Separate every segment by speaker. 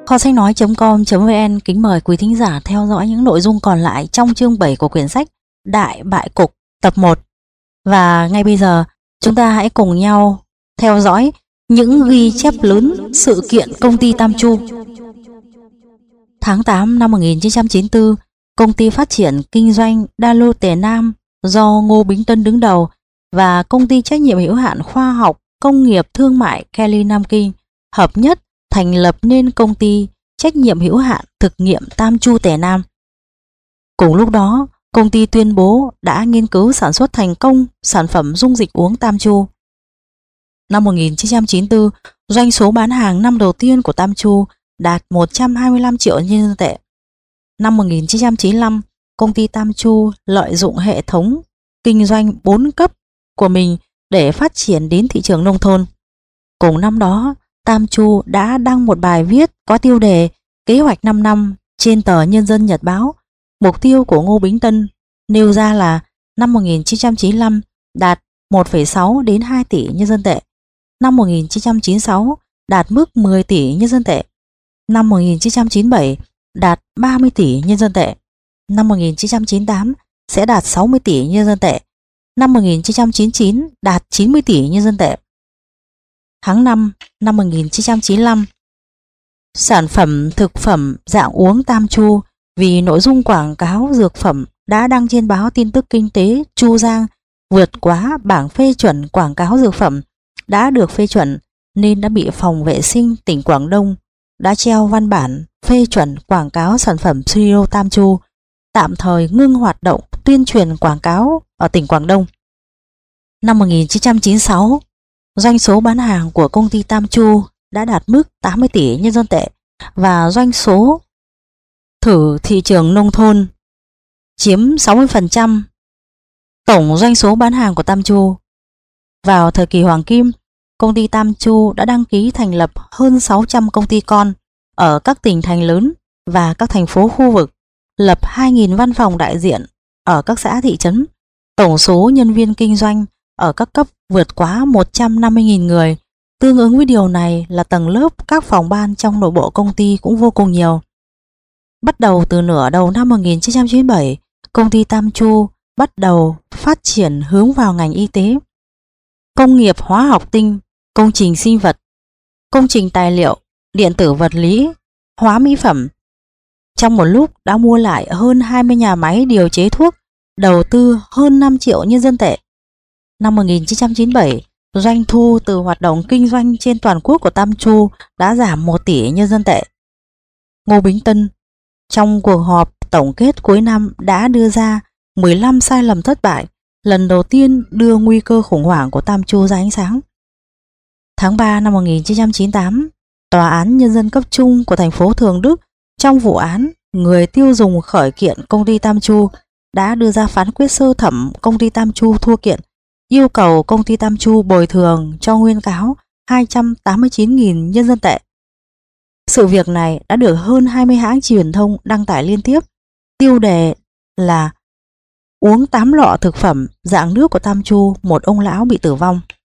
Speaker 1: Kho sách nói.com.vn kính mời quý thính giả theo dõi những nội dung còn lại trong chương 7 của quyển sách Đại Bại Cục tập 1. Và ngay bây giờ chúng ta hãy cùng nhau theo dõi những ghi chép lớn sự kiện công ty Tam Chu. Tháng 8 năm 1994, công ty phát triển kinh doanh Đa Lô Tề Nam do Ngô Bính Tân đứng đầu và công ty trách nhiệm hữu hạn khoa học công nghiệp thương mại Kelly Nam Kinh hợp nhất thành lập nên công ty trách nhiệm hữu hạn thực nghiệm Tam Chu Tề Nam. Cùng lúc đó, công ty tuyên bố đã nghiên cứu sản xuất thành công sản phẩm dung dịch uống Tam Chu. Năm 1994, doanh số bán hàng năm đầu tiên của Tam Chu đạt 125 triệu nhân dân tệ. Năm 1995, công ty Tam Chu lợi dụng hệ thống kinh doanh 4 cấp của mình để phát triển đến thị trường nông thôn. Cùng năm đó, Tam Chu đã đăng một bài viết có tiêu đề Kế hoạch 5 năm trên tờ Nhân dân Nhật báo. Mục tiêu của Ngô Bính Tân nêu ra là năm 1995 đạt 1,6 đến 2 tỷ nhân dân tệ, năm 1996 đạt mức 10 tỷ nhân dân tệ, năm 1997 đạt 30 tỷ nhân dân tệ, năm 1998 sẽ đạt 60 tỷ nhân dân tệ, năm 1999 đạt 90 tỷ nhân dân tệ. Tháng 5 năm 1995, sản phẩm thực phẩm dạng uống Tam Chu vì nội dung quảng cáo dược phẩm đã đăng trên báo tin tức kinh tế Chu Giang vượt quá bảng phê chuẩn quảng cáo dược phẩm đã được phê chuẩn nên đã bị Phòng Vệ sinh tỉnh Quảng Đông đã treo văn bản phê chuẩn quảng cáo sản phẩm Siro Tam Chu, tạm thời ngưng hoạt động tuyên truyền quảng cáo ở tỉnh Quảng Đông. Năm 1996, doanh số bán hàng của công ty Tam Chu đã đạt mức 80 tỷ nhân dân tệ và doanh số thử thị trường nông thôn chiếm 60% tổng doanh số bán hàng của Tam Chu. Vào thời kỳ hoàng kim, công ty Tam Chu đã đăng ký thành lập hơn 600 công ty con ở các tỉnh thành lớn và các thành phố khu vực, lập 2.000 văn phòng đại diện ở các xã thị trấn. Tổng số nhân viên kinh doanh ở các cấp vượt quá 150.000 người. Tương ứng với điều này là tầng lớp các phòng ban trong nội bộ công ty cũng vô cùng nhiều. Bắt đầu từ nửa đầu năm 1997, công ty Tam Chu bắt đầu phát triển hướng vào ngành y tế, công nghiệp hóa học tinh, công trình sinh vật, công trình tài liệu, điện tử vật lý, hóa mỹ phẩm. Trong một lúc đã mua lại hơn 20 nhà máy điều chế thuốc, đầu tư hơn 5 triệu nhân dân tệ. Năm 1997, doanh thu từ hoạt động kinh doanh trên toàn quốc của Tam Chu đã giảm 1 tỷ nhân dân tệ. Ngô Bính Tân trong cuộc họp tổng kết cuối năm đã đưa ra 15 sai lầm thất bại, lần đầu tiên đưa nguy cơ khủng hoảng của Tam Chu ra ánh sáng. Tháng 3 năm 1998, Tòa án Nhân dân cấp trung của thành phố Thường Đức trong vụ án người tiêu dùng khởi kiện công ty Tam Chu đã đưa ra phán quyết sơ thẩm công ty Tam Chu thua kiện, yêu cầu công ty Tam Chu bồi thường cho nguyên cáo 289.000 nhân dân tệ. Sự việc này đã được hơn 20 hãng truyền thông đăng tải liên tiếp. Tiêu đề là uống 8 lọ thực phẩm dạng nước của Tam Chu, một ông lão bị tử vong.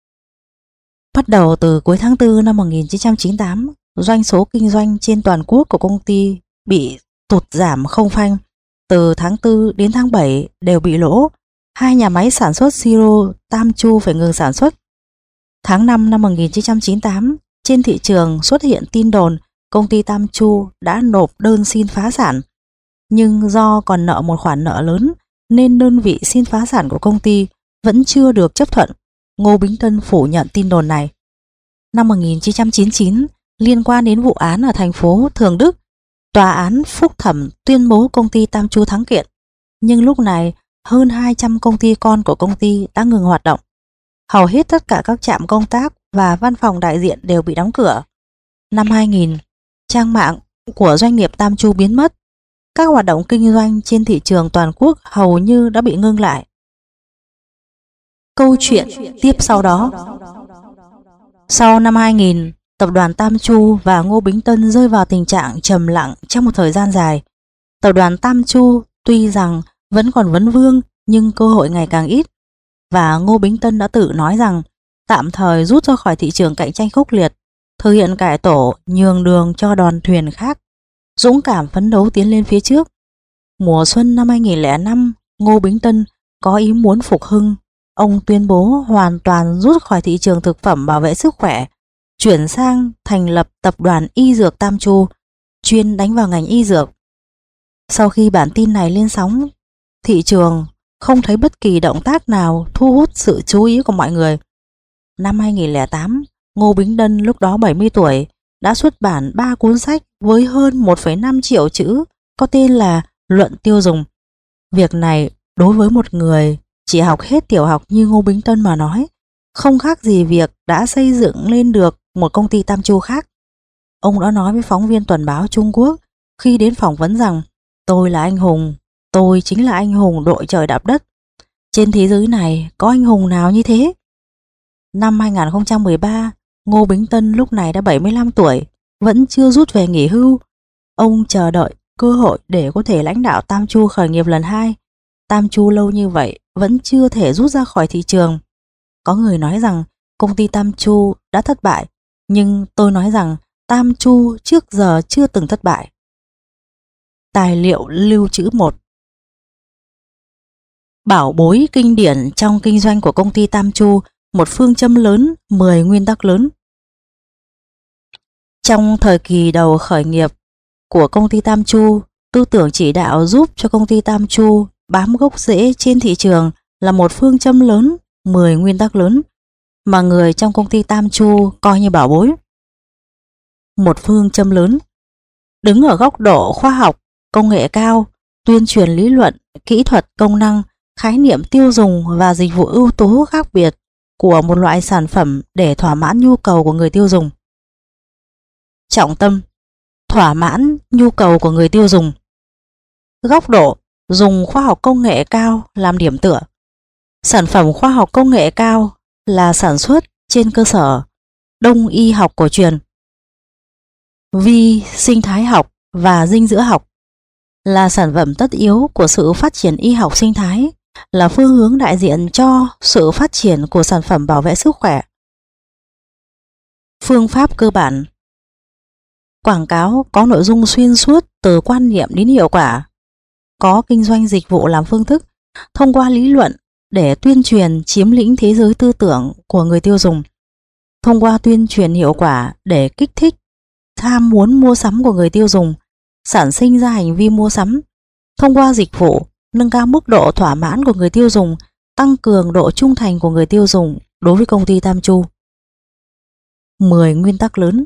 Speaker 1: Bắt đầu từ cuối tháng 4 năm 1998, doanh số kinh doanh trên toàn quốc của công ty bị tụt giảm không phanh. Từ tháng 4 đến tháng 7 đều bị lỗ. 2 nhà máy sản xuất siro Tam Chu phải ngừng sản xuất. Tháng 5 năm 1998, trên thị trường xuất hiện tin đồn công ty Tam Chu đã nộp đơn xin phá sản. Nhưng do còn nợ một khoản nợ lớn nên đơn vị xin phá sản của công ty vẫn chưa được chấp thuận. Ngô Bính Tân phủ nhận tin đồn này. Năm 1999, liên quan đến vụ án ở thành phố Thường Đức, Tòa án phúc thẩm tuyên bố công ty Tam Chu thắng kiện. Nhưng lúc này, hơn 200 công ty con của công ty đã ngừng hoạt động. Hầu hết tất cả các trạm công tác và văn phòng đại diện đều bị đóng cửa. Năm 2000, trang mạng của doanh nghiệp Tam Chu biến mất. Các hoạt động kinh doanh trên thị trường toàn quốc hầu như đã bị ngưng lại. Câu chuyện tiếp sau đó. Sau năm 2000, tập đoàn Tam Chu và Ngô Bính Tân rơi vào tình trạng trầm lặng trong một thời gian dài. Tập đoàn Tam Chu tuy rằng vẫn còn vấn vương nhưng cơ hội ngày càng ít. Và Ngô Bính Tân đã tự nói rằng tạm thời rút ra khỏi thị trường cạnh tranh khốc liệt. thực hiện cải tổ, nhường đường cho đoàn thuyền khác, dũng cảm phấn đấu tiến lên phía trước. Mùa xuân năm 2005, Ngô Bính Tân có ý muốn phục hưng. Ông tuyên bố hoàn toàn rút khỏi thị trường thực phẩm bảo vệ sức khỏe, chuyển sang thành lập tập đoàn y dược Tam Chu, chuyên đánh vào ngành y dược. Sau khi bản tin này lên sóng, thị trường không thấy bất kỳ động tác nào thu hút sự chú ý của mọi người. Năm 2008, Ngô Bính Tân lúc đó 70 tuổi đã xuất bản 3 cuốn sách với hơn 1,5 triệu chữ có tên là Luận tiêu dùng. Việc này đối với một người chỉ học hết tiểu học như Ngô Bính Tân mà nói, không khác gì việc đã xây dựng lên được một công ty Tam Chu khác. Ông đã nói với phóng viên tuần báo Trung Quốc khi đến phỏng vấn rằng: tôi là anh hùng, tôi chính là anh hùng đội trời đạp đất. Trên thế giới này có anh hùng nào như thế? Năm 2013, Ngô Bính Tân lúc này đã 75 tuổi, vẫn chưa rút về nghỉ hưu. Ông chờ đợi cơ hội để có thể lãnh đạo Tam Chu khởi nghiệp lần 2. Tam Chu lâu như vậy vẫn chưa thể rút ra khỏi thị trường. Có người nói rằng công ty Tam Chu đã thất bại, nhưng tôi nói rằng Tam Chu trước giờ chưa từng thất bại. Tài liệu lưu trữ 1. Bảo bối kinh điển trong kinh doanh của công ty Tam Chu, một phương châm lớn, 10 nguyên tắc lớn. Trong thời kỳ đầu khởi nghiệp của công ty Tam Chu, tư tưởng chỉ đạo giúp cho công ty Tam Chu bám gốc rễ trên thị trường là một phương châm lớn, 10 nguyên tắc lớn mà người trong công ty Tam Chu coi như bảo bối. Một phương châm lớn đứng ở góc độ khoa học, công nghệ cao, tuyên truyền lý luận, kỹ thuật, công năng, khái niệm tiêu dùng và dịch vụ ưu tú khác biệt của một loại sản phẩm để thỏa mãn nhu cầu của người tiêu dùng. Trọng tâm: thỏa mãn nhu cầu của người tiêu dùng. Góc độ: dùng khoa học công nghệ cao làm điểm tựa. Sản phẩm khoa học công nghệ cao là sản xuất trên cơ sở đông y học cổ truyền, vi sinh thái học và dinh dưỡng học, là sản phẩm tất yếu của sự phát triển y học sinh thái, là phương hướng đại diện cho sự phát triển của sản phẩm bảo vệ sức khỏe. Phương pháp cơ bản: quảng cáo có nội dung xuyên suốt từ quan niệm đến hiệu quả, có kinh doanh dịch vụ làm phương thức, thông qua lý luận để tuyên truyền chiếm lĩnh thế giới tư tưởng của người tiêu dùng, thông qua tuyên truyền hiệu quả để kích thích tham muốn mua sắm của người tiêu dùng, sản sinh ra hành vi mua sắm, thông qua dịch vụ nâng cao mức độ thỏa mãn của người tiêu dùng, tăng cường độ trung thành của người tiêu dùng đối với công ty Tam Chu. 10 nguyên tắc lớn.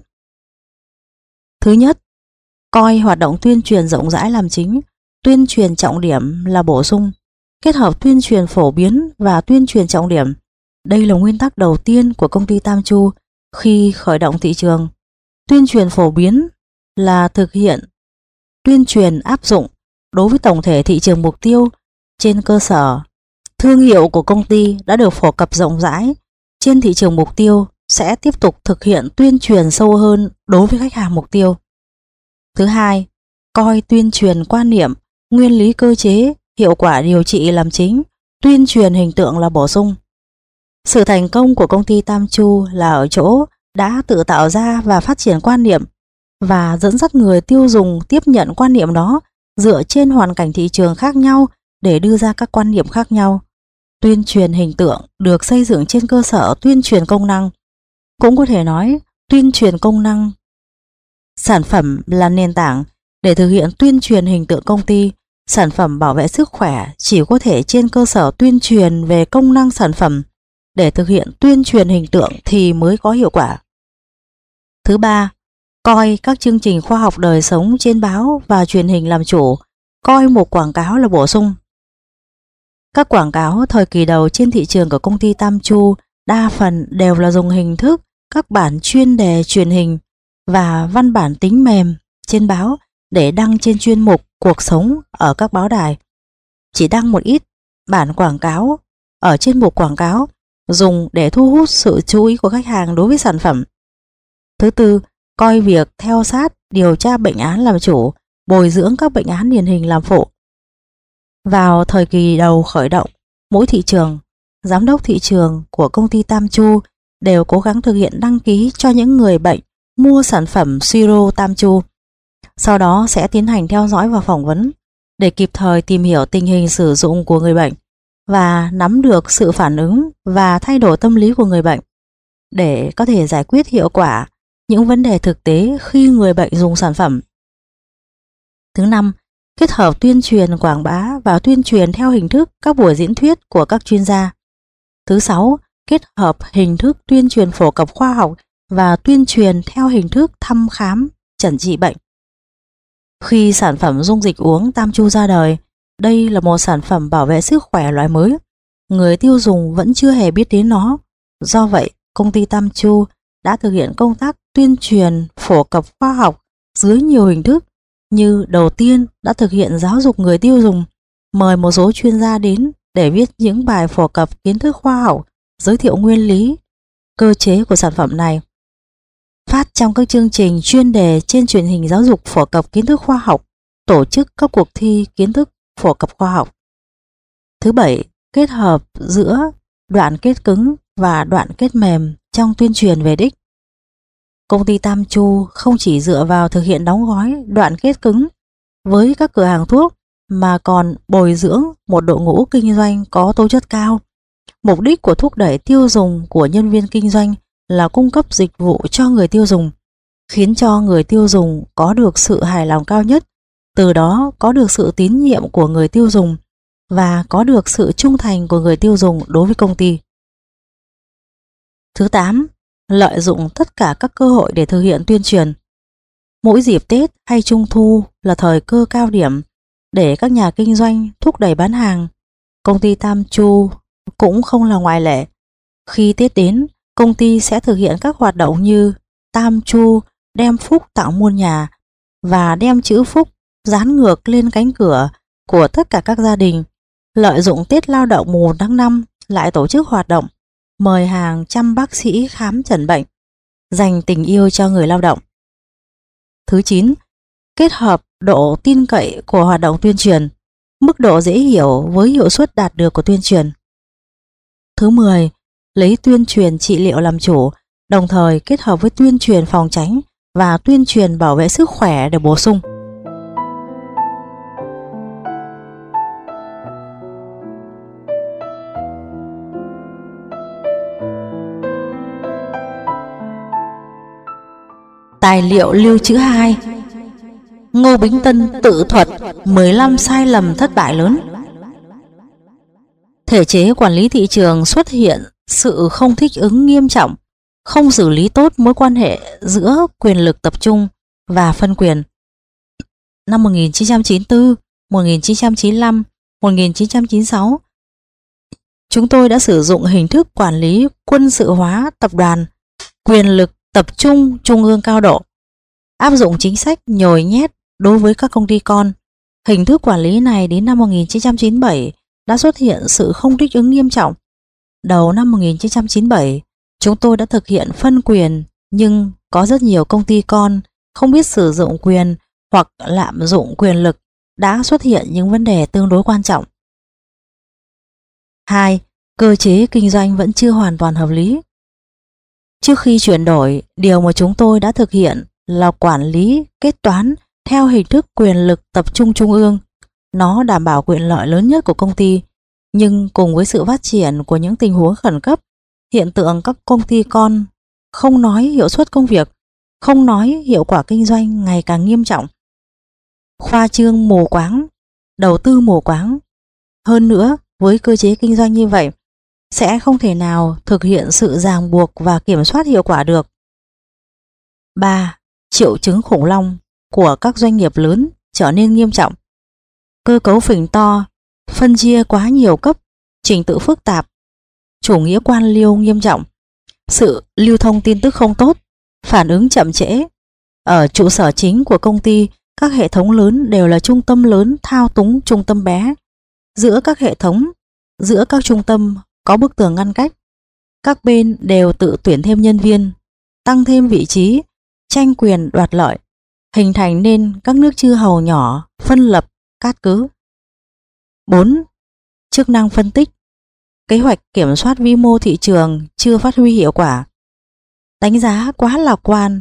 Speaker 1: Thứ nhất, coi hoạt động tuyên truyền rộng rãi làm chính, tuyên truyền trọng điểm là bổ sung, kết hợp tuyên truyền phổ biến và tuyên truyền trọng điểm. Đây là nguyên tắc đầu tiên của công ty Tam Chu khi khởi động thị trường. Tuyên truyền phổ biến là thực hiện tuyên truyền áp dụng đối với tổng thể thị trường mục tiêu trên cơ sở thương hiệu của công ty đã được phổ cập rộng rãi trên thị trường mục tiêu, sẽ tiếp tục thực hiện tuyên truyền sâu hơn đối với khách hàng mục tiêu. Thứ hai, coi tuyên truyền quan niệm, nguyên lý cơ chế, hiệu quả điều trị làm chính, tuyên truyền hình tượng là bổ sung. Sự thành công của công ty Tam Chu là ở chỗ đã tự tạo ra và phát triển quan niệm và dẫn dắt người tiêu dùng tiếp nhận quan niệm đó dựa trên hoàn cảnh thị trường khác nhau để đưa ra các quan niệm khác nhau. Tuyên truyền hình tượng được xây dựng trên cơ sở tuyên truyền công năng. Cũng có thể nói tuyên truyền công năng sản phẩm là nền tảng để thực hiện tuyên truyền hình tượng công ty. Sản phẩm bảo vệ sức khỏe chỉ có thể trên cơ sở tuyên truyền về công năng sản phẩm để thực hiện tuyên truyền hình tượng thì mới có hiệu quả. Thứ ba, coi các chương trình khoa học đời sống trên báo và truyền hình làm chủ, coi một quảng cáo là bổ sung. Các quảng cáo thời kỳ đầu trên thị trường của công ty Tam Chu đa phần đều là dùng hình thức các bản chuyên đề truyền hình và văn bản tính mềm trên báo để đăng trên chuyên mục cuộc sống ở các báo đài. Chỉ đăng một ít bản quảng cáo ở trên mục quảng cáo dùng để thu hút sự chú ý của khách hàng đối với sản phẩm. Thứ tư, coi việc theo sát, điều tra bệnh án làm chủ, bồi dưỡng các bệnh án điển hình làm phụ. Vào thời kỳ đầu khởi động, mỗi thị trường, giám đốc thị trường của công ty Tam Chu đều cố gắng thực hiện đăng ký cho những người bệnh mua sản phẩm siro tam chu. Sau đó sẽ tiến hành theo dõi và phỏng vấn để kịp thời tìm hiểu tình hình sử dụng của người bệnh và nắm được sự phản ứng và thay đổi tâm lý của người bệnh để có thể giải quyết hiệu quả những vấn đề thực tế khi người bệnh dùng sản phẩm. Thứ năm, kết hợp tuyên truyền quảng bá và tuyên truyền theo hình thức các buổi diễn thuyết của các chuyên gia. Thứ sáu, kết hợp hình thức tuyên truyền phổ cập khoa học và tuyên truyền theo hình thức thăm khám, chẩn trị bệnh. Khi sản phẩm dung dịch uống Tam Chu ra đời, đây là một sản phẩm bảo vệ sức khỏe loại mới. Người tiêu dùng vẫn chưa hề biết đến nó. Do vậy, công ty Tam Chu đã thực hiện công tác tuyên truyền phổ cập khoa học dưới nhiều hình thức, như đầu tiên đã thực hiện giáo dục người tiêu dùng, mời một số chuyên gia đến để viết những bài phổ cập kiến thức khoa học, giới thiệu nguyên lý, cơ chế của sản phẩm này. Phát trong các chương trình chuyên đề trên truyền hình giáo dục phổ cập kiến thức khoa học, tổ chức các cuộc thi kiến thức phổ cập khoa học. Thứ bảy, kết hợp giữa đoạn kết cứng và đoạn kết mềm trong tuyên truyền về đích. Công ty Tam Chu không chỉ dựa vào thực hiện đóng gói đoạn kết cứng với các cửa hàng thuốc mà còn bồi dưỡng một đội ngũ kinh doanh có tố chất cao. Mục đích của thúc đẩy tiêu dùng của nhân viên kinh doanh là cung cấp dịch vụ cho người tiêu dùng, khiến cho người tiêu dùng có được sự hài lòng cao nhất, từ đó có được sự tín nhiệm của người tiêu dùng và có được sự trung thành của người tiêu dùng đối với công ty. Thứ 8. Lợi dụng tất cả các cơ hội để thực hiện tuyên truyền. Mỗi dịp Tết hay Trung thu là thời cơ cao điểm để các nhà kinh doanh thúc đẩy bán hàng. Công ty Tam Chu cũng không là ngoại lệ. Khi Tết đến, công ty sẽ thực hiện các hoạt động như Tam Chu đem phúc tặng muôn nhà và đem chữ phúc dán ngược lên cánh cửa của tất cả các gia đình. Lợi dụng Tết Lao động mùng 1 tháng 5 lại tổ chức hoạt động mời hàng trăm bác sĩ khám chẩn bệnh, dành tình yêu cho người lao động. Thứ 9. Kết hợp độ tin cậy của hoạt động tuyên truyền, mức độ dễ hiểu với hiệu suất đạt được của tuyên truyền. Thứ 10. Lấy tuyên truyền trị liệu làm chủ, đồng thời kết hợp với tuyên truyền phòng tránh và tuyên truyền bảo vệ sức khỏe để bổ sung. Tài liệu lưu trữ 2. Ngô Bính Tân tự thuật 15 sai lầm thất bại lớn. Thể chế quản lý thị trường xuất hiện sự không thích ứng nghiêm trọng, không xử lý tốt mối quan hệ giữa quyền lực tập trung và phân quyền. Năm 1994, 1995, 1996, chúng tôi đã sử dụng hình thức quản lý quân sự hóa tập đoàn, quyền lực tập trung trung ương cao độ, áp dụng chính sách nhồi nhét đối với các công ty con. Hình thức quản lý này đến năm 1997 đã xuất hiện sự không thích ứng nghiêm trọng. Đầu năm 1997, chúng tôi đã thực hiện phân quyền, nhưng có rất nhiều công ty con không biết sử dụng quyền hoặc lạm dụng quyền lực, đã xuất hiện những vấn đề tương đối quan trọng. 2. Cơ chế kinh doanh vẫn chưa hoàn toàn hợp lý. Trước khi chuyển đổi, điều mà chúng tôi đã thực hiện là quản lý kết toán theo hình thức quyền lực tập trung trung ương. Nó đảm bảo quyền lợi lớn nhất của công ty, nhưng cùng với sự phát triển của những tình huống khẩn cấp, hiện tượng các công ty con không nói hiệu suất công việc, không nói hiệu quả kinh doanh ngày càng nghiêm trọng. Khoa trương mù quáng, đầu tư mù quáng. Hơn nữa, với cơ chế kinh doanh như vậy, sẽ không thể nào thực hiện sự ràng buộc và kiểm soát hiệu quả được. 3. Triệu chứng khủng long của các doanh nghiệp lớn trở nên nghiêm trọng. Cơ cấu phình to, phân chia quá nhiều cấp, trình tự phức tạp, chủ nghĩa quan liêu nghiêm trọng, sự lưu thông tin tức không tốt, phản ứng chậm trễ. Ở trụ sở chính của công ty, các hệ thống lớn đều là trung tâm lớn thao túng trung tâm bé. Giữa các hệ thống, giữa các trung tâm có bức tường ngăn cách. Các bên đều tự tuyển thêm nhân viên, tăng thêm vị trí, tranh quyền đoạt lợi, hình thành nên các nước chư hầu nhỏ, phân lập, cát cứ. 4. Chức năng phân tích, kế hoạch kiểm soát vi mô thị trường chưa phát huy hiệu quả. Đánh giá quá lạc quan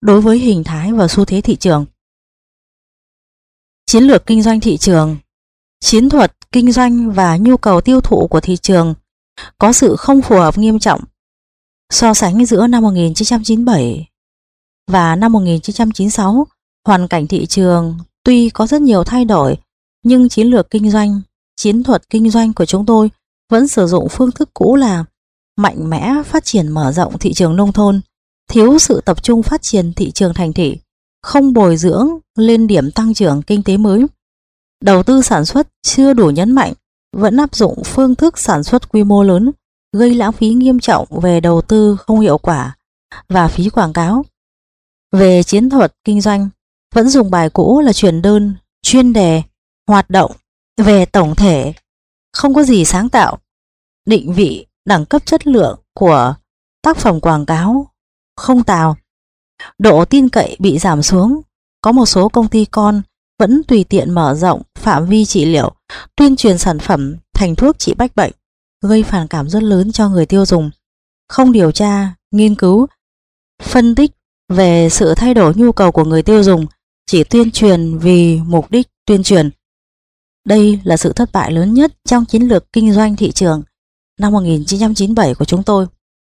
Speaker 1: đối với hình thái và xu thế thị trường. Chiến lược kinh doanh thị trường, chiến thuật kinh doanh và nhu cầu tiêu thụ của thị trường có sự không phù hợp nghiêm trọng. So sánh giữa năm 1997 và năm 1996, hoàn cảnh thị trường tuy có rất nhiều thay đổi, nhưng chiến lược kinh doanh, chiến thuật kinh doanh của chúng tôi vẫn sử dụng phương thức cũ là mạnh mẽ phát triển mở rộng thị trường nông thôn, thiếu sự tập trung phát triển thị trường thành thị, không bồi dưỡng lên điểm tăng trưởng kinh tế mới. Đầu tư sản xuất chưa đủ nhấn mạnh, vẫn áp dụng phương thức sản xuất quy mô lớn, gây lãng phí nghiêm trọng về đầu tư không hiệu quả và phí quảng cáo. Về chiến thuật kinh doanh, vẫn dùng bài cũ là chuyển đơn, chuyên đề, hoạt động về tổng thể, không có gì sáng tạo. Định vị, đẳng cấp, chất lượng của tác phẩm quảng cáo không tào. Độ tin cậy bị giảm xuống. Có một số công ty con vẫn tùy tiện mở rộng phạm vi trị liệu, tuyên truyền sản phẩm thành thuốc trị bách bệnh, gây phản cảm rất lớn cho người tiêu dùng. Không điều tra, nghiên cứu, phân tích về sự thay đổi nhu cầu của người tiêu dùng, chỉ tuyên truyền vì mục đích tuyên truyền. Đây là sự thất bại lớn nhất trong chiến lược kinh doanh thị trường năm 1997 của chúng tôi.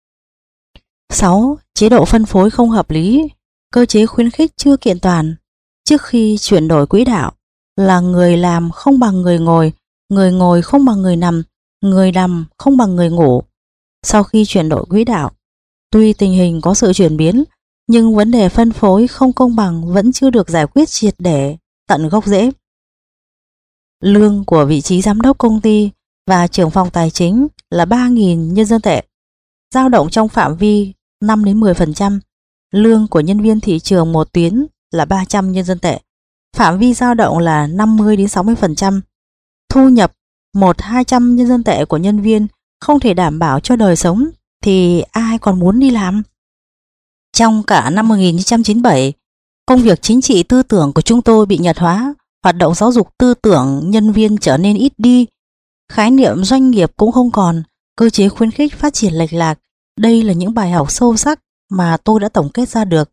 Speaker 1: 6. Chế độ phân phối không hợp lý, cơ chế khuyến khích chưa kiện toàn. Trước khi chuyển đổi quỹ đạo là người làm không bằng người ngồi không bằng người nằm không bằng người ngủ. Sau khi chuyển đổi quỹ đạo, tuy tình hình có sự chuyển biến, nhưng vấn đề phân phối không công bằng vẫn chưa được giải quyết triệt để tận gốc rễ. Lương của vị trí giám đốc công ty và trưởng phòng tài chính là 3.000 nhân dân tệ, dao động trong phạm vi 5 đến 10%. Lương của nhân viên thị trường một tuyến là 300 nhân dân tệ, phạm vi dao động là 50 đến 60%. Thu nhập 100-200 nhân dân tệ của nhân viên không thể đảm bảo cho đời sống thì ai còn muốn đi làm. Trong cả năm 1997, công việc chính trị tư tưởng của chúng tôi bị nhật hóa, hoạt động giáo dục tư tưởng nhân viên trở nên ít đi, khái niệm doanh nghiệp cũng không còn, cơ chế khuyến khích phát triển lệch lạc. Đây là những bài học sâu sắc mà tôi đã tổng kết ra được.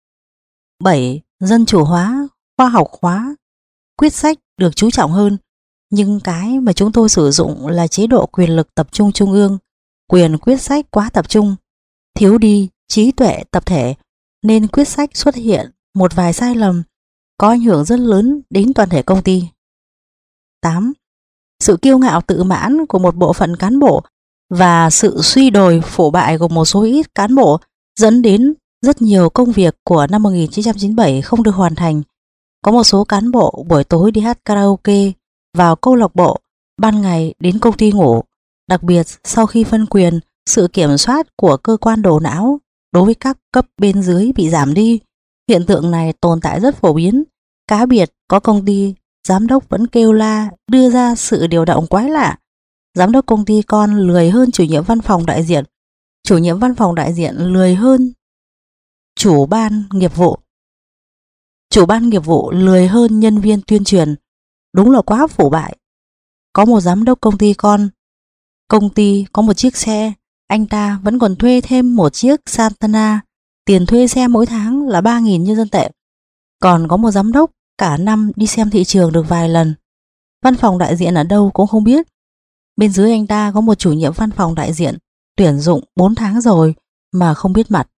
Speaker 1: 7. Dân chủ hóa, khoa học hóa, quyết sách được chú trọng hơn, nhưng cái mà chúng tôi sử dụng là chế độ quyền lực tập trung trung ương, quyền quyết sách quá tập trung, thiếu đi trí tuệ tập thể, nên quyết sách xuất hiện một vài sai lầm có ảnh hưởng rất lớn đến toàn thể công ty. 8. Sự kiêu ngạo tự mãn của một bộ phận cán bộ và sự suy đồi phổ bại của một số ít cán bộ dẫn đến rất nhiều công việc của năm 1997 không được hoàn thành. Có một số cán bộ buổi tối đi hát karaoke, vào câu lạc bộ, ban ngày đến công ty ngủ. Đặc biệt sau khi phân quyền, sự kiểm soát của cơ quan đầu não đối với các cấp bên dưới bị giảm đi. Hiện tượng này tồn tại rất phổ biến. Cá biệt có công ty giám đốc vẫn kêu la đưa ra sự điều động quái lạ. Giám đốc công ty con lười hơn chủ nhiệm văn phòng đại diện, chủ nhiệm văn phòng đại diện lười hơn chủ ban nghiệp vụ, chủ ban nghiệp vụ lười hơn nhân viên tuyên truyền. Đúng là quá腐bại. Có một giám đốc công ty con, công ty có một chiếc xe, anh ta vẫn còn thuê thêm một chiếc Santana, tiền thuê xe mỗi tháng là 3.000 nhân dân tệ. Còn có một giám đốc cả năm đi xem thị trường được vài lần, văn phòng đại diện ở đâu cũng không biết. Bên dưới anh ta có một chủ nhiệm văn phòng đại diện tuyển dụng 4 tháng rồi mà không biết mặt.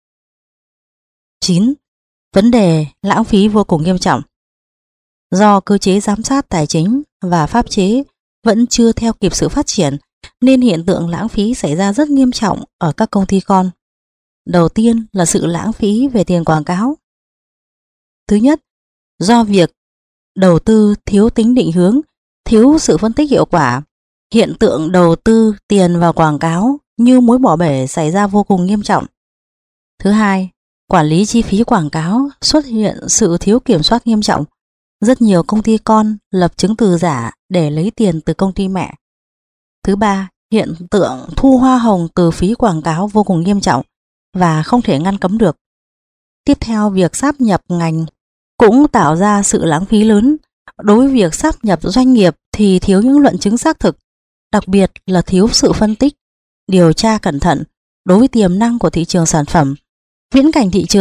Speaker 1: 9. Vấn đề lãng phí vô cùng nghiêm trọng. Do cơ chế giám sát tài chính và pháp chế vẫn chưa theo kịp sự phát triển, nên hiện tượng lãng phí xảy ra rất nghiêm trọng ở các công ty con. Đầu tiên là sự lãng phí về tiền quảng cáo. Thứ nhất, do việc đầu tư thiếu tính định hướng, thiếu sự phân tích hiệu quả, hiện tượng đầu tư tiền vào quảng cáo như muối bỏ bể xảy ra vô cùng nghiêm trọng. Thứ hai, quản lý chi phí quảng cáo xuất hiện sự thiếu kiểm soát nghiêm trọng. Rất nhiều công ty con lập chứng từ giả để lấy tiền từ công ty mẹ. Thứ ba, hiện tượng thu hoa hồng từ phí quảng cáo vô cùng nghiêm trọng và không thể ngăn cấm được. Tiếp theo, việc sáp nhập ngành cũng tạo ra sự lãng phí lớn. Đối với việc sáp nhập doanh nghiệp thì thiếu những luận chứng xác thực, đặc biệt là thiếu sự phân tích, điều tra cẩn thận đối với tiềm năng của thị trường sản phẩm, viễn cảnh thị trường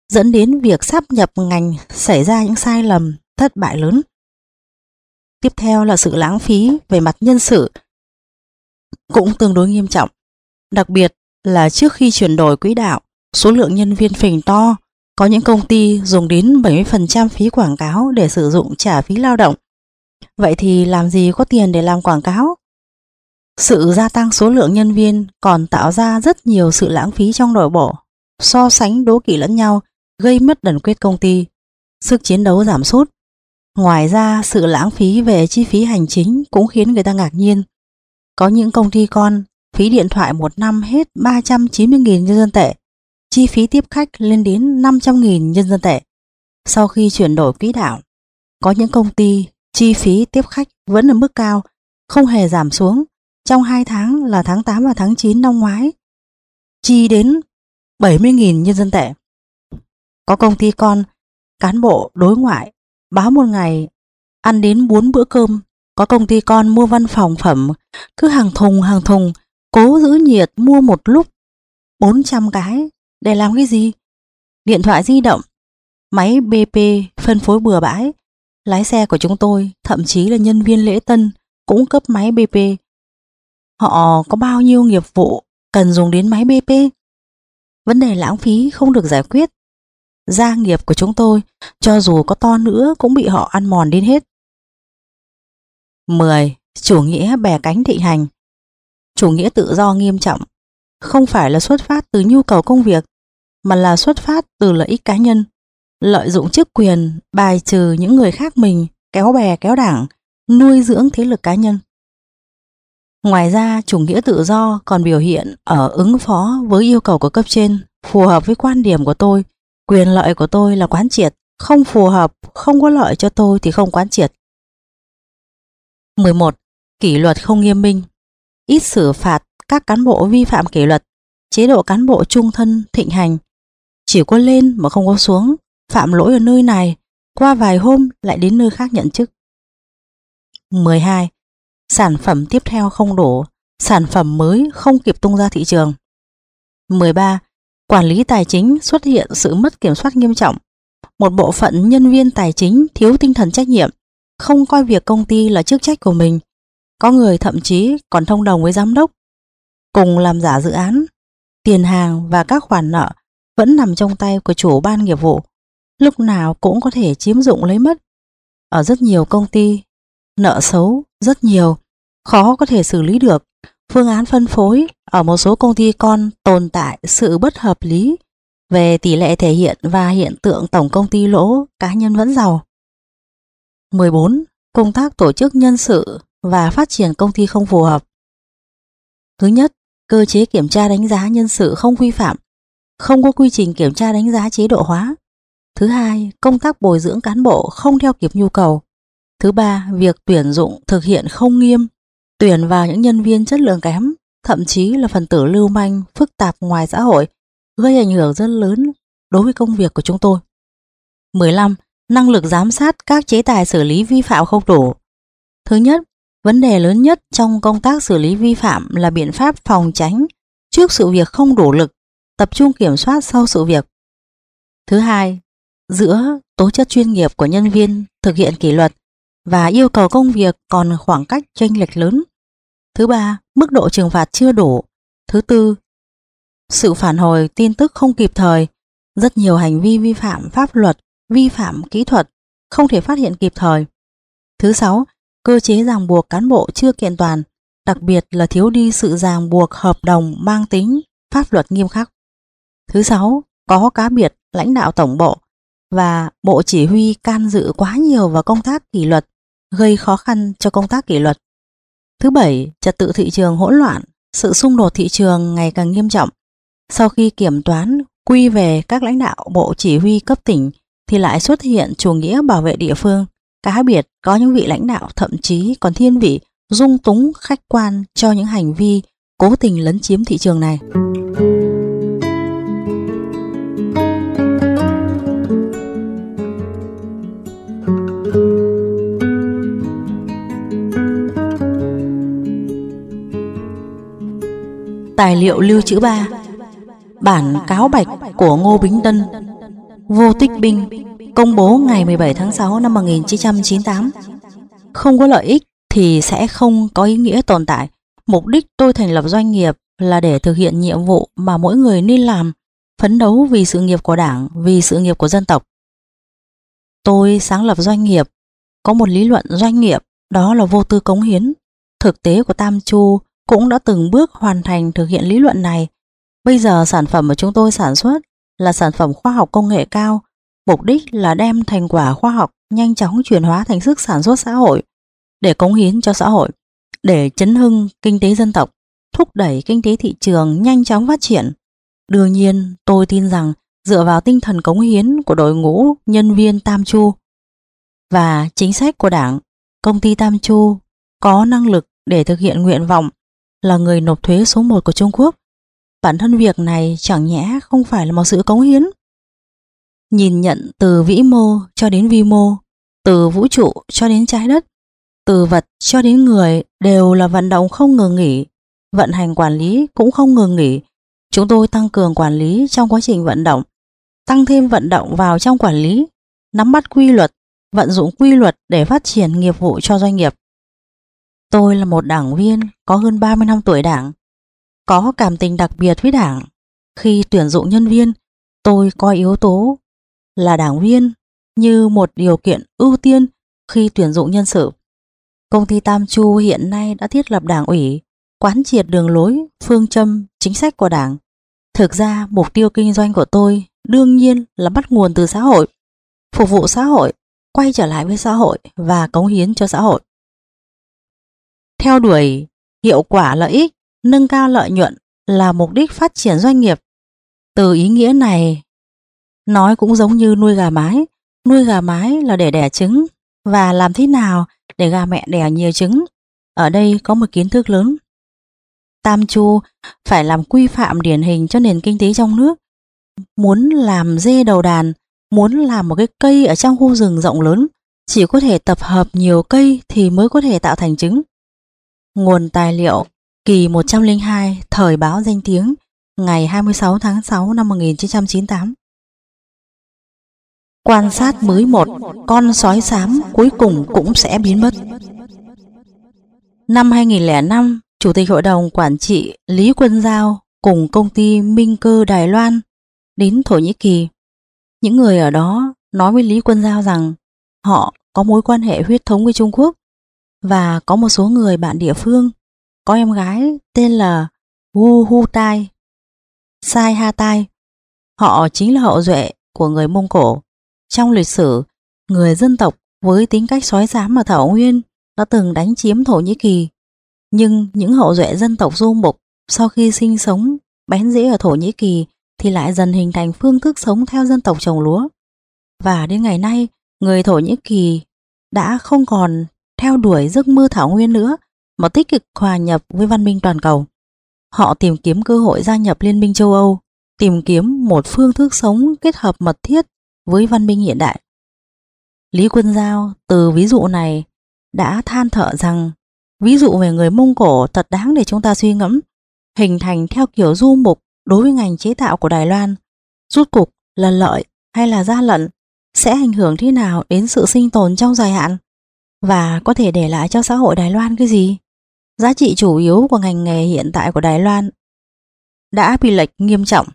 Speaker 1: dẫn đến việc sáp nhập ngành xảy ra những sai lầm, thất bại lớn. Tiếp theo là sự lãng phí về mặt nhân sự cũng tương đối nghiêm trọng, đặc biệt là trước khi chuyển đổi quỹ đạo, số lượng nhân viên phình to, có những công ty dùng đến 70% phí quảng cáo để sử dụng trả phí lao động. Vậy thì làm gì có tiền để làm quảng cáo? Sự gia tăng số lượng nhân viên còn tạo ra rất nhiều sự lãng phí trong nội bộ, so sánh đố kỵ lẫn nhau, gây mất đoàn kết công ty, sức chiến đấu giảm sút. Ngoài ra, sự lãng phí về chi phí hành chính cũng khiến người ta ngạc nhiên. Có những công ty con, phí điện thoại một năm hết 390.000 nhân dân tệ, chi phí tiếp khách lên đến 500.000 nhân dân tệ. Sau khi chuyển đổi quỹ đạo, có những công ty chi phí tiếp khách vẫn ở mức cao, không hề giảm xuống. Trong 2 tháng là tháng 8 và tháng 9 năm ngoái, chi đến 70.000 nhân dân tệ. Có công ty con, cán bộ đối ngoại báo một ngày ăn đến 4 bữa cơm. Có công ty con mua văn phòng phẩm cứ hàng thùng, cố giữ nhiệt mua một lúc 400 cái. Để làm cái gì? Điện thoại di động, máy BP phân phối bừa bãi. Lái xe của chúng tôi, thậm chí là nhân viên lễ tân cũng cấp máy BP. Họ có bao nhiêu nghiệp vụ cần dùng đến máy BP? Vấn đề lãng phí không được giải quyết. Gia nghiệp của chúng tôi, cho dù có to nữa cũng bị họ ăn mòn đến hết. 10. Chủ nghĩa bè cánh thịnh hành. Chủ nghĩa tự do nghiêm trọng không phải là xuất phát từ nhu cầu công việc, mà là xuất phát từ lợi ích cá nhân, lợi dụng chức quyền bài trừ những người khác mình, kéo bè kéo đảng, nuôi dưỡng thế lực cá nhân. Ngoài ra, chủ nghĩa tự do còn biểu hiện ở ứng phó với yêu cầu của cấp trên, phù hợp với quan điểm của tôi, quyền lợi của tôi là quán triệt, không phù hợp, không có lợi cho tôi thì không quán triệt. 11. Kỷ luật không nghiêm minh, ít xử phạt các cán bộ vi phạm kỷ luật, chế độ cán bộ trung thân thịnh hành, chỉ có lên mà không có xuống, phạm lỗi ở nơi này, qua vài hôm lại đến nơi khác nhận chức. 12. Sản phẩm tiếp theo không đủ, sản phẩm mới không kịp tung ra thị trường. 13. Quản lý tài chính xuất hiện sự mất kiểm soát nghiêm trọng. Một bộ phận nhân viên tài chính thiếu tinh thần trách nhiệm, không coi việc công ty là chức trách của mình. Có người thậm chí còn thông đồng với giám đốc, cùng làm giả dự án. Tiền hàng và các khoản nợ vẫn nằm trong tay của chủ ban nghiệp vụ, lúc nào cũng có thể chiếm dụng lấy mất. Ở rất nhiều công ty, nợ xấu rất nhiều, khó có thể xử lý được. Phương án phân phối ở một số công ty con tồn tại sự bất hợp lý về tỷ lệ thể hiện và hiện tượng tổng công ty lỗ, cá nhân vẫn giàu. 14. Công tác tổ chức nhân sự và phát triển công ty không phù hợp. Thứ nhất, cơ chế kiểm tra đánh giá nhân sự không quy phạm, không có quy trình kiểm tra đánh giá chế độ hóa. Thứ hai, công tác bồi dưỡng cán bộ không theo kịp nhu cầu. Thứ ba, việc tuyển dụng thực hiện không nghiêm, tuyển vào những nhân viên chất lượng kém, thậm chí là phần tử lưu manh, phức tạp ngoài xã hội, gây ảnh hưởng rất lớn đối với công việc của chúng tôi. 15. Năng lực giám sát các chế tài xử lý vi phạm không đủ. Thứ nhất, vấn đề lớn nhất trong công tác xử lý vi phạm là biện pháp phòng tránh trước sự việc không đủ lực, tập trung kiểm soát sau sự việc. Thứ hai, giữa tố chất chuyên nghiệp của nhân viên thực hiện kỷ luật và yêu cầu công việc còn khoảng cách chênh lệch lớn. Thứ ba, mức độ trừng phạt chưa đủ. Thứ tư, sự phản hồi tin tức không kịp thời, rất nhiều hành vi vi phạm pháp luật, vi phạm kỹ thuật không thể phát hiện kịp thời. Thứ sáu, cơ chế ràng buộc cán bộ chưa kiện toàn, đặc biệt là thiếu đi sự ràng buộc hợp đồng mang tính pháp luật nghiêm khắc. Thứ sáu, có cá biệt lãnh đạo tổng bộ và bộ chỉ huy can dự quá nhiều vào công tác kỷ luật, gây khó khăn cho công tác kỷ luật. Thứ bảy, trật tự thị trường hỗn loạn, sự xung đột thị trường ngày càng nghiêm trọng. Sau khi kiểm toán quy về các lãnh đạo bộ chỉ huy cấp tỉnh thì lại xuất hiện chủ nghĩa bảo vệ địa phương. Cá biệt có những vị lãnh đạo thậm chí còn thiên vị dung túng khách quan cho những hành vi cố tình lấn chiếm thị trường này. Tài liệu lưu trữ 3. Bản cáo bạch của Ngô Bính Tân. Vô Tích Binh, công bố ngày 17 tháng 6 năm 1998. Không có lợi ích thì sẽ không có ý nghĩa tồn tại. Mục đích tôi thành lập doanh nghiệp là để thực hiện nhiệm vụ mà mỗi người nên làm, phấn đấu vì sự nghiệp của Đảng, vì sự nghiệp của dân tộc. Tôi sáng lập doanh nghiệp, có một lý luận doanh nghiệp, đó là vô tư cống hiến. Thực tế của Tam Chu cũng đã từng bước hoàn thành thực hiện lý luận này. Bây giờ sản phẩm mà chúng tôi sản xuất là sản phẩm khoa học công nghệ cao, mục đích là đem thành quả khoa học nhanh chóng chuyển hóa thành sức sản xuất xã hội, để cống hiến cho xã hội, để chấn hưng kinh tế dân tộc, thúc đẩy kinh tế thị trường nhanh chóng phát triển. Đương nhiên, tôi tin rằng dựa vào tinh thần cống hiến của đội ngũ nhân viên Tam Chu và chính sách của Đảng, công ty Tam Chu có năng lực để thực hiện nguyện vọng là người nộp thuế số 1 của Trung Quốc. Bản thân việc này chẳng nhẽ không phải là một sự cống hiến. Nhìn nhận từ vĩ mô cho đến vi mô, từ vũ trụ cho đến trái đất, từ vật cho đến người đều là vận động không ngừng nghỉ, vận hành quản lý cũng không ngừng nghỉ. Chúng tôi tăng cường quản lý trong quá trình vận động, tăng thêm vận động vào trong quản lý, nắm bắt quy luật, vận dụng quy luật để phát triển nghiệp vụ cho doanh nghiệp. Tôi là một đảng viên có hơn 30 năm tuổi Đảng, có cảm tình đặc biệt với Đảng. Khi tuyển dụng nhân viên, tôi coi yếu tố là đảng viên như một điều kiện ưu tiên khi tuyển dụng nhân sự. Công ty Tam Chu hiện nay đã thiết lập đảng ủy, quán triệt đường lối, phương châm, chính sách của Đảng. Thực ra mục tiêu kinh doanh của tôi đương nhiên là bắt nguồn từ xã hội, phục vụ xã hội, quay trở lại với xã hội và cống hiến cho xã hội. Theo đuổi hiệu quả lợi ích, nâng cao lợi nhuận là mục đích phát triển doanh nghiệp. Từ ý nghĩa này, nói cũng giống như nuôi gà mái. Nuôi gà mái là để đẻ trứng, và làm thế nào để gà mẹ đẻ nhiều trứng? Ở đây có một kiến thức lớn. Tam Chu phải làm quy phạm điển hình cho nền kinh tế trong nước. Muốn làm dê đầu đàn, muốn làm một cái cây ở trong khu rừng rộng lớn, chỉ có thể tập hợp nhiều cây thì mới có thể tạo thành trứng. Nguồn tài liệu kỳ 102 thời báo danh tiếng ngày 26 tháng 6 năm 1998. Quan sát mới một, con sói xám cuối cùng cũng sẽ biến mất. Năm 2005, Chủ tịch Hội đồng Quản trị Lý Quân Giao cùng công ty Minh Cơ Đài Loan đến Thổ Nhĩ Kỳ. Những người ở đó nói với Lý Quân Giao rằng họ có mối quan hệ huyết thống với Trung Quốc và có một số người bạn địa phương có em gái tên là Wu Hu Tai, Sai Ha Tai. Họ chính là hậu duệ của người Mông Cổ. Trong lịch sử, người dân tộc với tính cách sói xám ở Thảo Nguyên đã từng đánh chiếm Thổ Nhĩ Kỳ. Nhưng những hậu duệ dân tộc Du Mục sau khi sinh sống bén rễ ở Thổ Nhĩ Kỳ thì lại dần hình thành phương thức sống theo dân tộc trồng lúa. Và đến ngày nay, người Thổ Nhĩ Kỳ đã không còn theo đuổi giấc mơ Thảo Nguyên nữa, mà tích cực hòa nhập với văn minh toàn cầu. Họ tìm kiếm cơ hội gia nhập Liên minh châu Âu, tìm kiếm một phương thức sống kết hợp mật thiết với văn minh hiện đại. Lý Quân Giao từ ví dụ này đã than thở rằng ví dụ về người Mông Cổ thật đáng để chúng ta suy ngẫm. Hình thành theo kiểu du mục đối với ngành chế tạo của Đài Loan, rút cục là lợi hay là gian lận, sẽ ảnh hưởng thế nào đến sự sinh tồn trong dài hạn, và có thể để lại cho xã hội Đài Loan cái gì? Giá trị chủ yếu của ngành nghề hiện tại của Đài Loan đã bị lệch nghiêm trọng.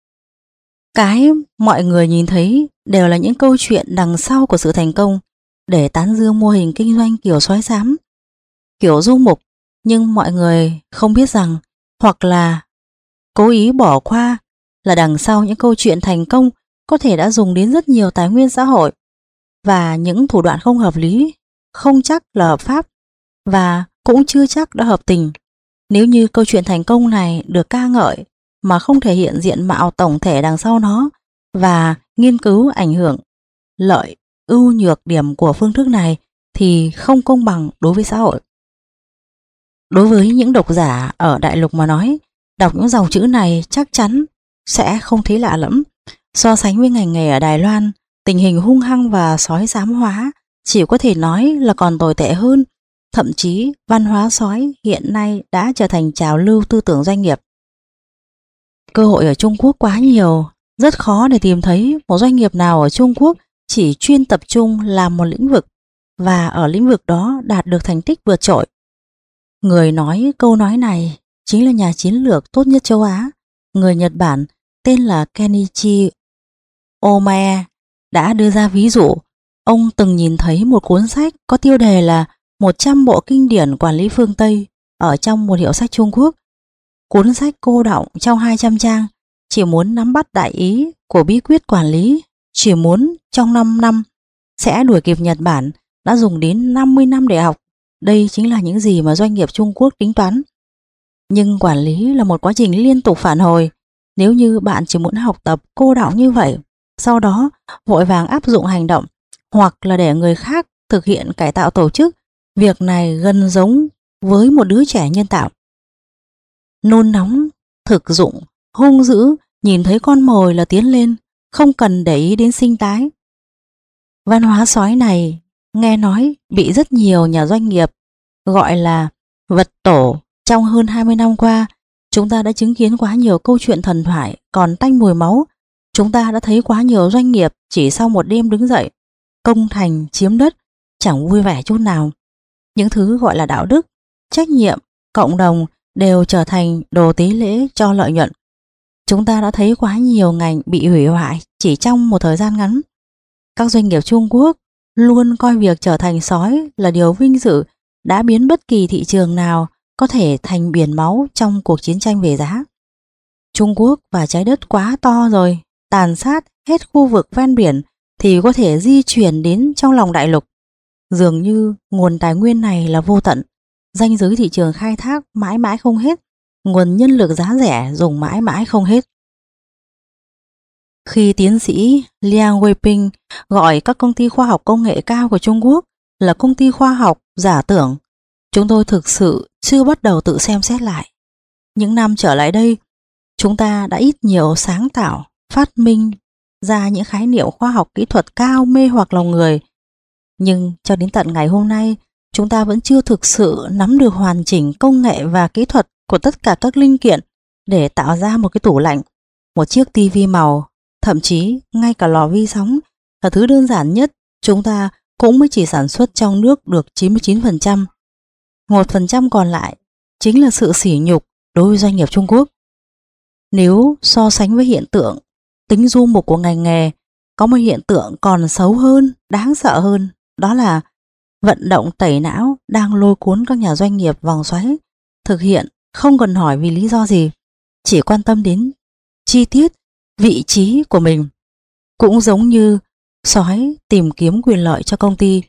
Speaker 1: Cái mọi người nhìn thấy đều là những câu chuyện đằng sau của sự thành công để tán dương mô hình kinh doanh kiểu sói xám, kiểu du mục, nhưng mọi người không biết rằng, hoặc là cố ý bỏ qua, là đằng sau những câu chuyện thành công có thể đã dùng đến rất nhiều tài nguyên xã hội và những thủ đoạn không hợp lý, không chắc là hợp pháp và cũng chưa chắc đã hợp tình. Nếu như câu chuyện thành công này được ca ngợi mà không thể hiện diện mạo tổng thể đằng sau nó và nghiên cứu ảnh hưởng, lợi, ưu nhược điểm của phương thức này thì không công bằng đối với xã hội. Đối với những độc giả ở đại lục mà nói, đọc những dòng chữ này chắc chắn sẽ không thấy lạ lẫm. So sánh với ngành nghề ở Đài Loan, tình hình hung hăng và sói xám hóa chỉ có thể nói là còn tồi tệ hơn. Thậm chí văn hóa sói hiện nay đã trở thành trào lưu tư tưởng doanh nghiệp. Cơ hội ở Trung Quốc quá nhiều, Rất khó để tìm thấy một doanh nghiệp nào ở Trung Quốc chỉ chuyên tập trung làm một lĩnh vực và ở lĩnh vực đó đạt được thành tích vượt trội. Người nói câu nói này chính là nhà chiến lược tốt nhất châu Á, người Nhật Bản tên là Kenichi Omae đã đưa ra ví dụ. Ông từng nhìn thấy một cuốn sách có tiêu đề là 100 bộ kinh điển quản lý phương Tây ở trong một hiệu sách Trung Quốc. Cuốn sách cô đọng trong 200 trang, chỉ muốn nắm bắt đại ý của bí quyết quản lý, chỉ muốn trong 5 năm sẽ đuổi kịp Nhật Bản, đã dùng đến 50 năm để học. Đây chính là những gì mà doanh nghiệp Trung Quốc tính toán. Nhưng quản lý là một quá trình liên tục phản hồi. Nếu như bạn chỉ muốn học tập cô đọng như vậy, sau đó vội vàng áp dụng hành động, hoặc là để người khác thực hiện cải tạo tổ chức, việc này gần giống với một đứa trẻ nhân tạo. Nôn nóng, thực dụng, hung dữ, nhìn thấy con mồi là tiến lên, không cần để ý đến sinh tái. Văn hóa sói này nghe nói bị rất nhiều nhà doanh nghiệp gọi là vật tổ. Trong hơn 20 năm qua, chúng ta đã chứng kiến quá nhiều câu chuyện thần thoại còn tanh mùi máu. Chúng ta đã thấy quá nhiều doanh nghiệp chỉ sau một đêm đứng dậy, công thành chiếm đất, chẳng vui vẻ chút nào. Những thứ gọi là đạo đức, trách nhiệm, cộng đồng đều trở thành đồ tế lễ cho lợi nhuận. Chúng ta đã thấy quá nhiều ngành bị hủy hoại chỉ trong một thời gian ngắn. Các doanh nghiệp Trung Quốc luôn coi việc trở thành sói là điều vinh dự, đã biến bất kỳ thị trường nào có thể thành biển máu trong cuộc chiến tranh về giá. Trung Quốc và trái đất quá to rồi, tàn sát hết khu vực ven biển thì có thể di chuyển đến trong lòng đại lục. Dường như nguồn tài nguyên này là vô tận, ranh giới thị trường khai thác mãi mãi không hết, nguồn nhân lực giá rẻ dùng mãi mãi không hết. Khi tiến sĩ Liang Weiping gọi các công ty khoa học công nghệ cao của Trung Quốc là công ty khoa học giả tưởng, chúng tôi thực sự chưa bắt đầu tự xem xét lại. Những năm trở lại đây, chúng ta đã ít nhiều sáng tạo, phát minh ra những khái niệm khoa học kỹ thuật cao mê hoặc lòng người. Nhưng cho đến tận ngày hôm nay, chúng ta vẫn chưa thực sự nắm được hoàn chỉnh công nghệ và kỹ thuật của tất cả các linh kiện để tạo ra một cái tủ lạnh, một chiếc tivi màu, thậm chí ngay cả lò vi sóng là thứ đơn giản nhất chúng ta cũng mới chỉ sản xuất trong nước được 99%. 1% còn lại chính là sự sỉ nhục đối với doanh nghiệp Trung Quốc. Nếu so sánh với hiện tượng tính du mục của ngành nghề, có một hiện tượng còn xấu hơn, đáng sợ hơn, đó là vận động tẩy não đang lôi cuốn các nhà doanh nghiệp vòng xoáy, thực hiện không cần hỏi vì lý do gì, chỉ quan tâm đến chi tiết, vị trí của mình. Cũng giống như sói tìm kiếm quyền lợi cho công ty.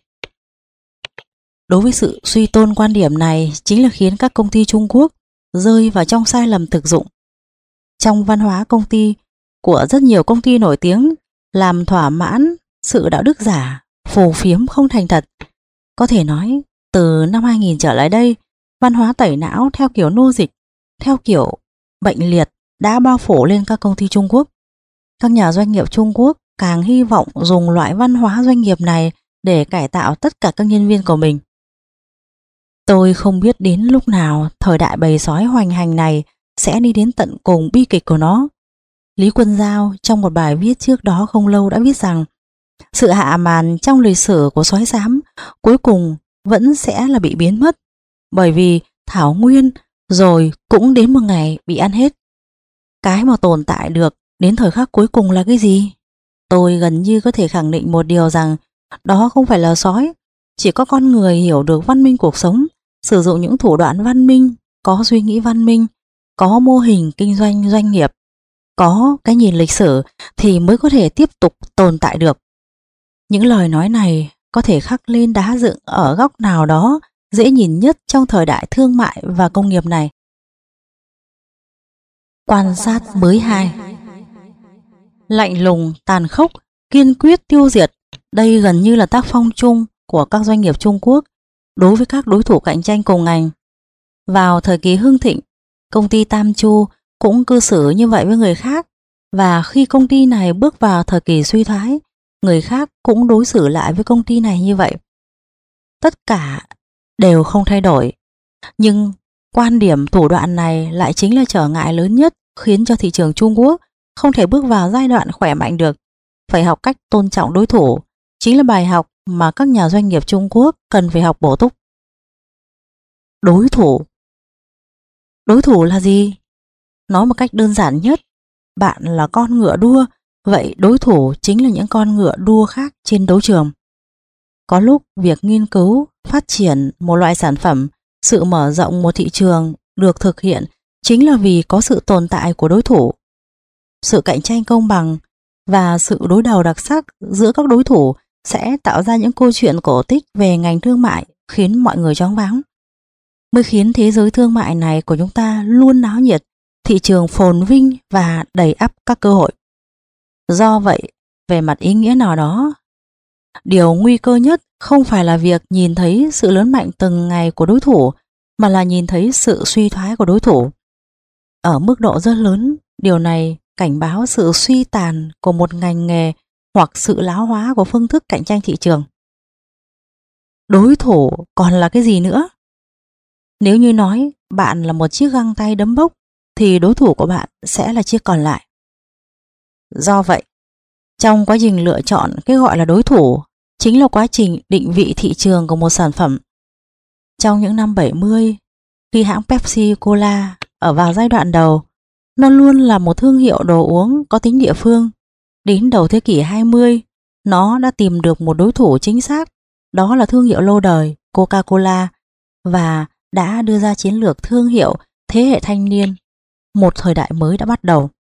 Speaker 1: Đối với sự suy tôn quan điểm này chính là khiến các công ty Trung Quốc rơi vào trong sai lầm thực dụng. Trong văn hóa công ty của rất nhiều công ty nổi tiếng, làm thỏa mãn sự đạo đức giả, phù phiếm không thành thật. Có thể nói, từ năm 2000 trở lại đây, văn hóa tẩy não theo kiểu nô dịch, theo kiểu bệnh liệt đã bao phủ lên các công ty Trung Quốc. Các nhà doanh nghiệp Trung Quốc càng hy vọng dùng loại văn hóa doanh nghiệp này để cải tạo tất cả các nhân viên của mình. Tôi không biết đến lúc nào thời đại bầy sói hoành hành này sẽ đi đến tận cùng bi kịch của nó. Lý Quân Giao trong một bài viết trước đó không lâu đã viết rằng sự hạ màn trong lịch sử của sói xám cuối cùng vẫn sẽ là bị biến mất, bởi vì thảo nguyên rồi cũng đến một ngày bị ăn hết. Cái mà tồn tại được đến thời khắc cuối cùng là cái gì? Tôi gần như có thể khẳng định một điều rằng đó không phải là sói, chỉ có con người hiểu được văn minh cuộc sống, sử dụng những thủ đoạn văn minh, có suy nghĩ văn minh, có mô hình kinh doanh doanh nghiệp, có cái nhìn lịch sử thì mới có thể tiếp tục tồn tại được. Những lời nói này có thể khắc lên đá dựng ở góc nào đó dễ nhìn nhất trong thời đại thương mại và công nghiệp này. Quan sát mới 2. Lạnh lùng, tàn khốc, kiên quyết tiêu diệt. Đây gần như là tác phong chung của các doanh nghiệp Trung Quốc đối với các đối thủ cạnh tranh cùng ngành. Vào thời kỳ hưng thịnh, công ty Tam Chu cũng cư xử như vậy với người khác, và khi công ty này bước vào thời kỳ suy thoái, người khác cũng đối xử lại với công ty này như vậy. Tất cả đều không thay đổi, nhưng quan điểm thủ đoạn này lại chính là trở ngại lớn nhất khiến cho thị trường Trung Quốc không thể bước vào giai đoạn khỏe mạnh được. Phải học cách tôn trọng đối thủ, chính là bài học mà các nhà doanh nghiệp Trung Quốc cần phải học bổ túc. Đối thủ. Đối thủ là gì? Nói một cách đơn giản nhất, bạn là con ngựa đua, vậy đối thủ chính là những con ngựa đua khác trên đấu trường. Có lúc việc nghiên cứu, phát triển một loại sản phẩm, sự mở rộng một thị trường được thực hiện chính là vì có sự tồn tại của đối thủ. Sự cạnh tranh công bằng và sự đối đầu đặc sắc giữa các đối thủ sẽ tạo ra những câu chuyện cổ tích về ngành thương mại khiến mọi người choáng váng, mới khiến thế giới thương mại này của chúng ta luôn náo nhiệt, thị trường phồn vinh và đầy ắp các cơ hội. Do vậy, về mặt ý nghĩa nào đó, điều nguy cơ nhất không phải là việc nhìn thấy sự lớn mạnh từng ngày của đối thủ, mà là nhìn thấy sự suy thoái của đối thủ. Ở mức độ rất lớn, điều này cảnh báo sự suy tàn của một ngành nghề hoặc sự lão hóa của phương thức cạnh tranh thị trường. Đối thủ còn là cái gì nữa? Nếu như nói bạn là một chiếc găng tay đấm bốc, thì đối thủ của bạn sẽ là chiếc còn lại. Do vậy, trong quá trình lựa chọn cái gọi là đối thủ chính là quá trình định vị thị trường của một sản phẩm. Trong những năm 70, khi hãng Pepsi Cola ở vào giai đoạn đầu, nó luôn là một thương hiệu đồ uống có tính địa phương. Đến đầu thế kỷ 20, nó đã tìm được một đối thủ chính xác, đó là thương hiệu lâu đời Coca-Cola, và đã đưa ra chiến lược thương hiệu thế hệ thanh niên. Một thời đại mới đã bắt đầu.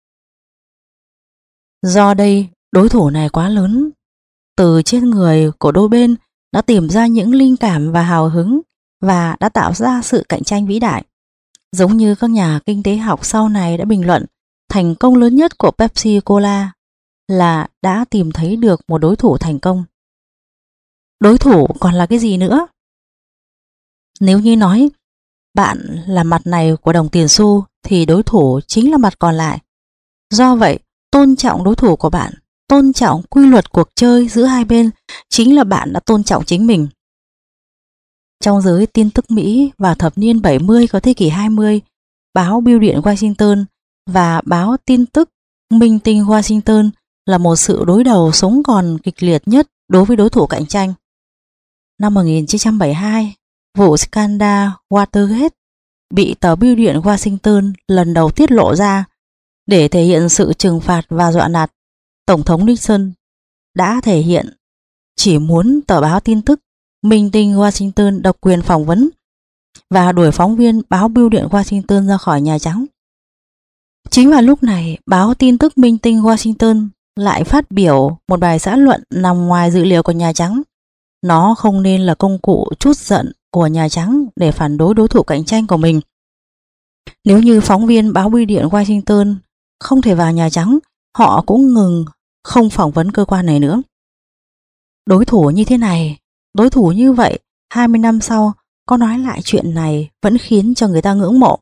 Speaker 1: Do đây, đối thủ này quá lớn, từ trên người của đôi bên đã tìm ra những linh cảm và hào hứng và đã tạo ra sự cạnh tranh vĩ đại. Giống như các nhà kinh tế học sau này đã bình luận, thành công lớn nhất của Pepsi Cola là đã tìm thấy được một đối thủ thành công. Đối thủ còn là cái gì nữa? Nếu như nói bạn là mặt này của đồng tiền xu thì đối thủ chính là mặt còn lại. Do vậy, tôn trọng đối thủ của bạn, tôn trọng quy luật cuộc chơi giữa hai bên chính là bạn đã tôn trọng chính mình. Trong giới tin tức Mỹ vào thập niên 70 của thế kỷ 20, báo Bưu điện Washington và báo tin tức Minh tinh Washington là một sự đối đầu sống còn kịch liệt nhất đối với đối thủ cạnh tranh. Năm 1972, vụ scandal Watergate bị tờ Bưu điện Washington lần đầu tiết lộ ra. Để thể hiện sự trừng phạt và dọa nạt, Tổng thống Nixon đã thể hiện chỉ muốn tờ báo tin tức Minh tinh Washington độc quyền phỏng vấn và đuổi phóng viên báo Bưu điện Washington ra khỏi Nhà Trắng. Chính vào lúc này, báo tin tức Minh tinh Washington lại phát biểu một bài xã luận nằm ngoài dự liệu của Nhà Trắng. Nó không nên là công cụ trút giận của Nhà Trắng để phản đối đối thủ cạnh tranh của mình. Nếu như phóng viên báo Bưu điện Washington không thể vào Nhà Trắng, họ cũng ngừng không phỏng vấn cơ quan này nữa. Đối thủ như thế này, đối thủ như vậy, 20 năm sau, có nói lại chuyện này vẫn khiến cho người ta ngưỡng mộ.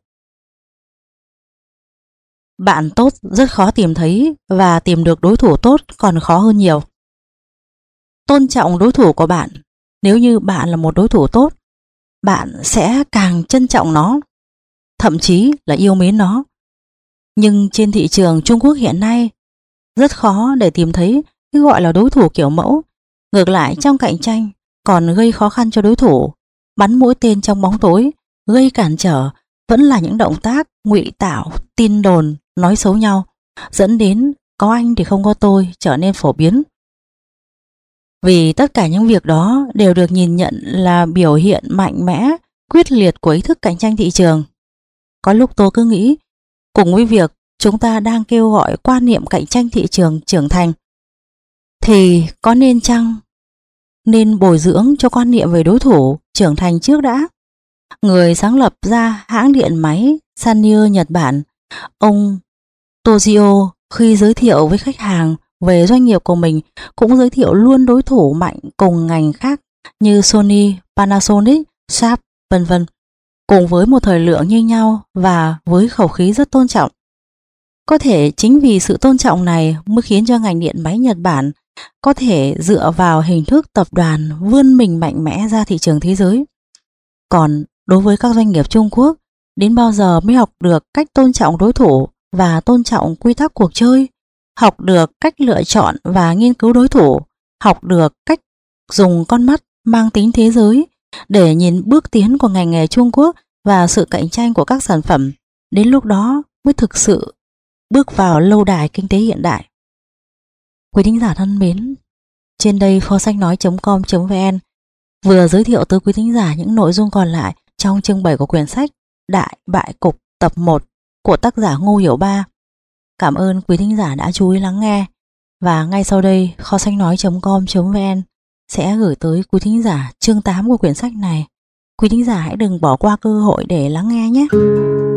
Speaker 1: Bạn tốt rất khó tìm thấy và tìm được đối thủ tốt còn khó hơn nhiều. Tôn trọng đối thủ của bạn. Nếu như bạn là một đối thủ tốt, bạn sẽ càng trân trọng nó, thậm chí là yêu mến nó. Nhưng trên thị trường Trung Quốc hiện nay, rất khó để tìm thấy cái gọi là đối thủ kiểu mẫu. Ngược lại, trong cạnh tranh còn gây khó khăn cho đối thủ, bắn mũi tên trong bóng tối, gây cản trở vẫn là những động tác ngụy tạo, tin đồn, nói xấu nhau, dẫn đến có anh thì không có tôi trở nên phổ biến. Vì tất cả những việc đó đều được nhìn nhận là biểu hiện mạnh mẽ, quyết liệt của ý thức cạnh tranh thị trường. Có lúc tôi cứ nghĩ, cùng với việc chúng ta đang kêu gọi quan niệm cạnh tranh thị trường trưởng thành, thì có nên chăng nên bồi dưỡng cho quan niệm về đối thủ trưởng thành trước đã. Người sáng lập ra hãng điện máy Sanyo Nhật Bản, ông Toshio, khi giới thiệu với khách hàng về doanh nghiệp của mình cũng giới thiệu luôn đối thủ mạnh cùng ngành khác như Sony, Panasonic, Sharp, vân vân, cùng với một thời lượng như nhau và với khẩu khí rất tôn trọng. Có thể chính vì sự tôn trọng này mới khiến cho ngành điện máy Nhật Bản có thể dựa vào hình thức tập đoàn vươn mình mạnh mẽ ra thị trường thế giới. Còn đối với các doanh nghiệp Trung Quốc, đến bao giờ mới học được cách tôn trọng đối thủ và tôn trọng quy tắc cuộc chơi học được cách lựa chọn và nghiên cứu đối thủ, học được cách dùng con mắt mang tính thế giới để nhìn bước tiến của ngành nghề Trung Quốc và sự cạnh tranh của các sản phẩm. Đến lúc đó mới thực sự bước vào lâu đài kinh tế hiện đại. Quý thính giả thân mến, trên đây kho sách nói.com.vn vừa giới thiệu tới quý thính giả những nội dung còn lại trong chương 7 của quyển sách Đại Bại Cục tập 1 của tác giả Ngô Hiểu Ba. Cảm ơn quý thính giả đã chú ý lắng nghe. Và ngay sau đây, kho sách nói.com.vn sẽ gửi tới quý thính giả chương 8 của quyển sách này. Quý thính giả hãy đừng bỏ qua cơ hội để lắng nghe nhé.